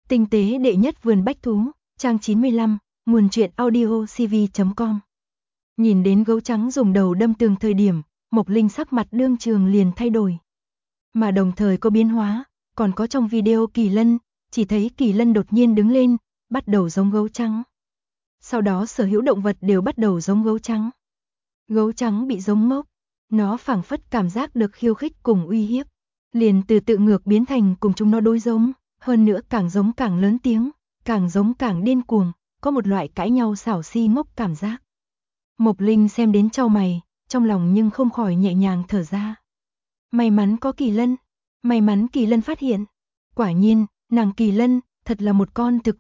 Tinh tế đệ nhất vườn bách thú, trang 95, nguồn truyện audio cv.com. Nhìn đến gấu trắng dùng đầu đâm tường thời điểm, Mộc Linh sắc mặt đương trường liền thay đổi. Mà đồng thời có biến hóa, còn có trong video Kỳ Lân, chỉ thấy Kỳ Lân đột nhiên đứng lên, bắt đầu giống gấu trắng. Sau đó sở hữu động vật đều bắt đầu giống gấu trắng. Gấu trắng bị giống ngốc, nó phảng phất cảm giác được khiêu khích cùng uy hiếp, liền từ tự ngược biến thành cùng chúng nó đối giống, hơn nữa càng giống càng lớn tiếng, càng giống càng điên cuồng, có một loại cãi nhau xảo si ngốc cảm giác. Mộc Linh xem đến chau mày, trong lòng nhưng không khỏi nhẹ nhàng thở ra. May mắn có Kỳ Lân, may mắn Kỳ Lân phát hiện. Quả nhiên, nàng Kỳ Lân thật là một con thực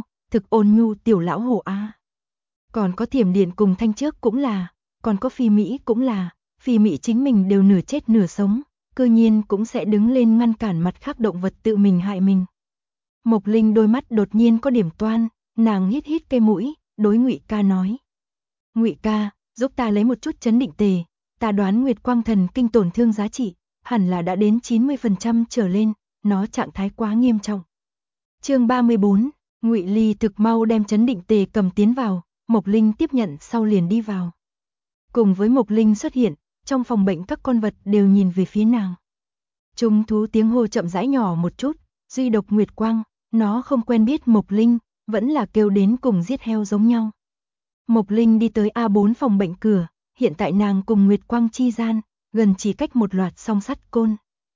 ôn nhu tiểu lão hổ a. Còn có Thiểm Điện cùng Thanh Trước cũng là, còn có Phi Mỹ cũng là, Phi Mỹ chính mình đều nửa chết nửa sống, cơ nhiên cũng sẽ đứng lên ngăn cản mặt khác động vật tự mình hại mình. Mộc Linh đôi mắt đột nhiên có điểm toan, nàng hít hít cây mũi, đối Ngụy Ca nói: "Ngụy ca, giúp ta lấy một chút chấn định tề, ta đoán Nguyệt Quang Thần Kinh tổn thương giá trị hẳn là đã đến 90% trở lên, nó trạng thái quá nghiêm trọng." Chương 34, Ngụy Ly thực mau đem chấn định tề cầm tiến vào, Mộc Linh tiếp nhận sau liền đi vào. Cùng với Mộc Linh xuất hiện, trong phòng bệnh các con vật đều nhìn về phía nàng. Chúng thú tiếng hô chậm rãi nhỏ một chút, duy độc Nguyệt Quang, nó không quen biết Mộc Linh, vẫn là kêu đến cùng giết heo giống nhau. Mộc Linh đi tới A4 phòng bệnh cửa, hiện tại nàng cùng Nguyệt Quang chi gian, gần chỉ cách một loạt song sắt côn.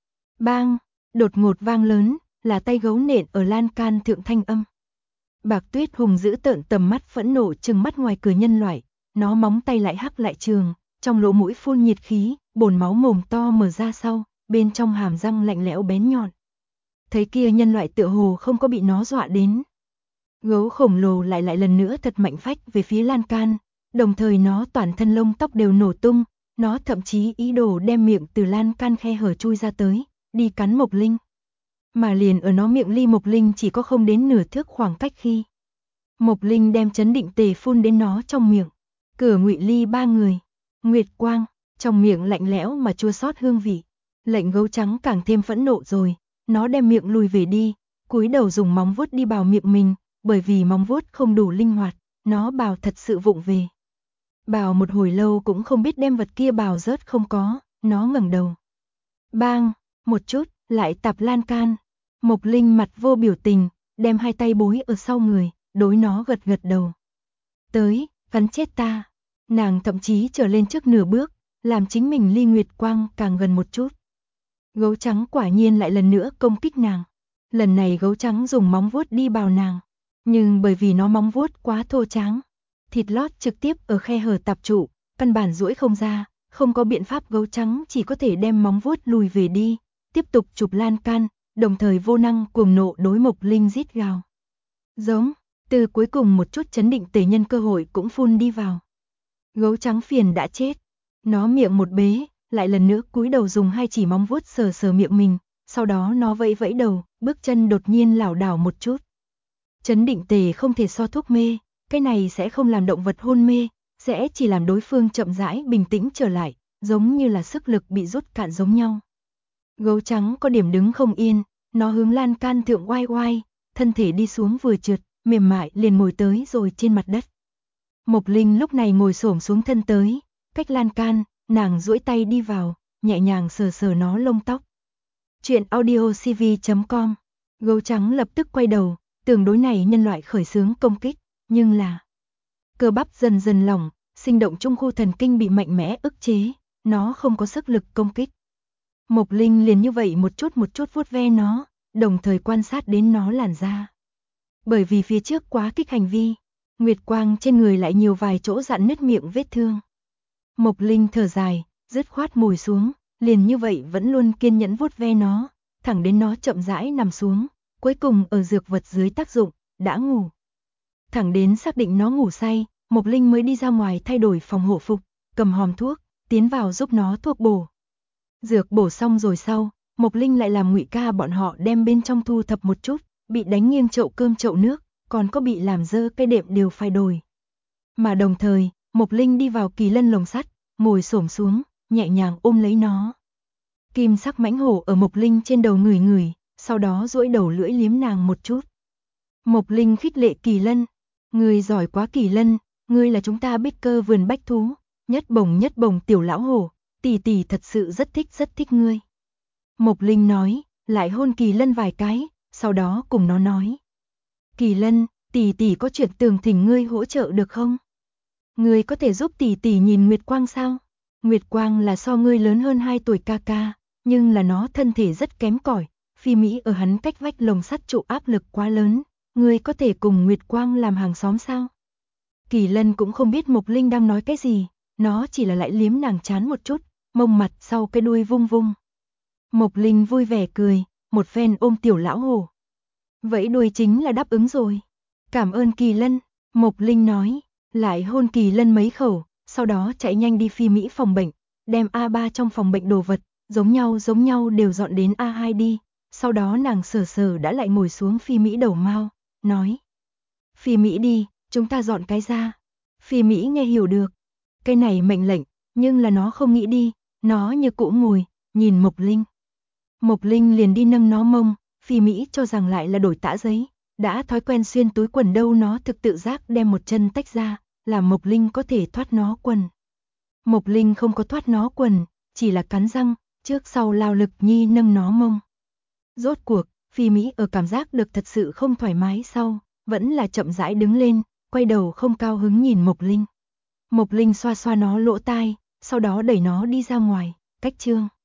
Bang, đột ngột vang lớn, là tay gấu nện ở lan can thượng thanh âm. Bạc Tuyết hùng giữ tợn tầm mắt phẫn nộ trừng mắt ngoài cửa nhân loại, nó móng tay lại hắc lại trường, trong lỗ mũi phun nhiệt khí, bồn máu mồm to mở ra sau, bên trong hàm răng lạnh lẽo bén nhọn. Thấy kia nhân loại tựa hồ không có bị nó dọa đến. Gấu khổng lồ lại lần nữa thật mạnh phách về phía lan can, đồng thời nó toàn thân lông tóc đều nổ tung, nó thậm chí ý đồ đem miệng từ lan can khe hở chui ra tới, đi cắn Mộc Linh. Mà liền ở nó miệng ly Mộc Linh chỉ có không đến nửa thước khoảng cách khi Mộc Linh đem chấn định tề phun đến nó trong miệng. Cửa Ngụy Ly ba người, Nguyệt Quang, trong miệng lạnh lẽo mà chua xót hương vị. Lệnh gấu trắng càng thêm phẫn nộ rồi, nó đem miệng lùi về đi, cúi đầu dùng móng vuốt đi bào miệng mình, bởi vì móng vuốt không đủ linh hoạt, nó bào thật sự vụng về. Bào một hồi lâu cũng không biết đem vật kia bào rớt không có, nó ngẩng đầu. Bang, một chút, lại tạp lan can. Mộc Linh mặt vô biểu tình, đem hai tay bối ở sau người, đối nó gật gật đầu. Tới, cắn chết ta. Nàng thậm chí trở lên trước nửa bước, làm chính mình ly Nguyệt Quang càng gần một chút. Gấu trắng quả nhiên lại lần nữa công kích nàng. Lần này gấu trắng dùng móng vuốt đi bào nàng, nhưng bởi vì nó móng vuốt quá thô tráng, thịt lót trực tiếp ở khe hở tạp trụ, căn bản duỗi không ra, không có biện pháp gấu trắng chỉ có thể đem móng vuốt lùi về đi, tiếp tục chụp lan can, đồng thời vô năng cuồng nộ đối Mộc Linh rít gào. Giống, từ cuối cùng một chút chấn định tề nhân cơ hội cũng phun đi vào. Gấu trắng phiền đã chết, nó miệng một bế, lại lần nữa cúi đầu dùng hai chỉ móng vuốt sờ sờ miệng mình, sau đó nó vẫy vẫy đầu, bước chân đột nhiên lảo đảo một chút. Chấn định tề không thể so thuốc mê, cái này sẽ không làm động vật hôn mê, sẽ chỉ làm đối phương chậm rãi bình tĩnh trở lại, giống như là sức lực bị rút cạn giống nhau. Gấu trắng có điểm đứng không yên, nó hướng lan can thượng oai oai, thân thể đi xuống vừa trượt, mềm mại liền ngồi tới rồi trên mặt đất. Mộc Linh lúc này ngồi xổm xuống thân tới, cách lan can, nàng duỗi tay đi vào, nhẹ nhàng sờ sờ nó lông tóc. Chuyện audio cv.com. Gấu trắng lập tức quay đầu, tưởng đối này nhân loại khởi xướng công kích, nhưng là cơ bắp dần dần lỏng, sinh động trung khu thần kinh bị mạnh mẽ ức chế, nó không có sức lực công kích. Mộc Linh liền như vậy một chút vuốt ve nó, đồng thời quan sát đến nó làn da. Bởi vì phía trước quá kích hành vi, Nguyệt Quang trên người lại nhiều vài chỗ rạn nứt miệng vết thương. Mộc Linh thở dài, dứt khoát ngồi xuống, liền như vậy vẫn luôn kiên nhẫn vuốt ve nó, thẳng đến nó chậm rãi nằm xuống, cuối cùng ở dược vật dưới tác dụng, đã ngủ. Thẳng đến xác định nó ngủ say, Mộc Linh mới đi ra ngoài thay đổi phòng hộ phục, cầm hòm thuốc, tiến vào giúp nó thuốc bổ. Dược bổ xong rồi sau, Mộc Linh lại làm Ngụy ca bọn họ đem bên trong thu thập một chút, bị đánh nghiêng chậu cơm chậu nước, còn có bị làm dơ cây đệm đều phải đổi. Mà đồng thời, Mộc Linh đi vào Kỳ Lân lồng sắt, ngồi xổm xuống, nhẹ nhàng ôm lấy nó. Kim sắc mãnh hổ ở Mộc Linh trên đầu ngửi ngửi, sau đó duỗi đầu lưỡi liếm nàng một chút. Mộc Linh khích lệ Kỳ Lân. Ngươi giỏi quá Kỳ Lân, ngươi là chúng ta bích cơ vườn bách thú, nhất bồng tiểu lão hổ, tỷ tỷ thật sự rất thích ngươi. Mộc Linh nói, lại hôn Kỳ Lân vài cái, sau đó cùng nó nói. Kỳ Lân, tỷ tỷ có chuyện tưởng thỉnh ngươi hỗ trợ được không? Ngươi có thể giúp tỷ tỷ nhìn Nguyệt Quang sao? Nguyệt Quang là so ngươi lớn hơn 2 tuổi ca ca, nhưng là nó thân thể rất kém cỏi, Phi Mỹ ở hắn cách vách lồng sắt trụ áp lực quá lớn, ngươi có thể cùng Nguyệt Quang làm hàng xóm sao? Kỳ Lân cũng không biết Mộc Linh đang nói cái gì, nó chỉ là lại liếm nàng chán một chút, mông mặt sau cái đuôi vung vung. Mộc Linh vui vẻ cười, một phen ôm tiểu lão hổ. Vậy đuôi chính là đáp ứng rồi. Cảm ơn Kỳ Lân, Mộc Linh nói, lại hôn Kỳ Lân mấy khẩu, sau đó chạy nhanh đi Phi Mỹ phòng bệnh, đem A3 trong phòng bệnh đồ vật, giống nhau đều dọn đến A2 đi. Sau đó nàng sờ đã lại ngồi xuống Phi Mỹ đầu mao, nói. Phi Mỹ đi, chúng ta dọn cái ra. Phi Mỹ nghe hiểu được. Cái này mệnh lệnh, nhưng là nó không nghĩ đi, nó như cũ ngồi, nhìn Mộc Linh. Mộc Linh liền đi nâng nó mông, Phi Mỹ cho rằng lại là đổi tã giấy, đã thói quen xuyên túi quần đâu nó thực tự giác đem một chân tách ra, làm Mộc Linh có thể thoát nó quần. Mộc Linh không có thoát nó quần, chỉ là cắn răng, trước sau lao lực nhi nâng nó mông. Rốt cuộc, Phi Mỹ ở cảm giác được thật sự không thoải mái sau, vẫn là chậm rãi đứng lên, quay đầu không cao hứng nhìn Mộc Linh. Mộc Linh xoa xoa nó lỗ tai, sau đó đẩy nó đi ra ngoài, cách chương.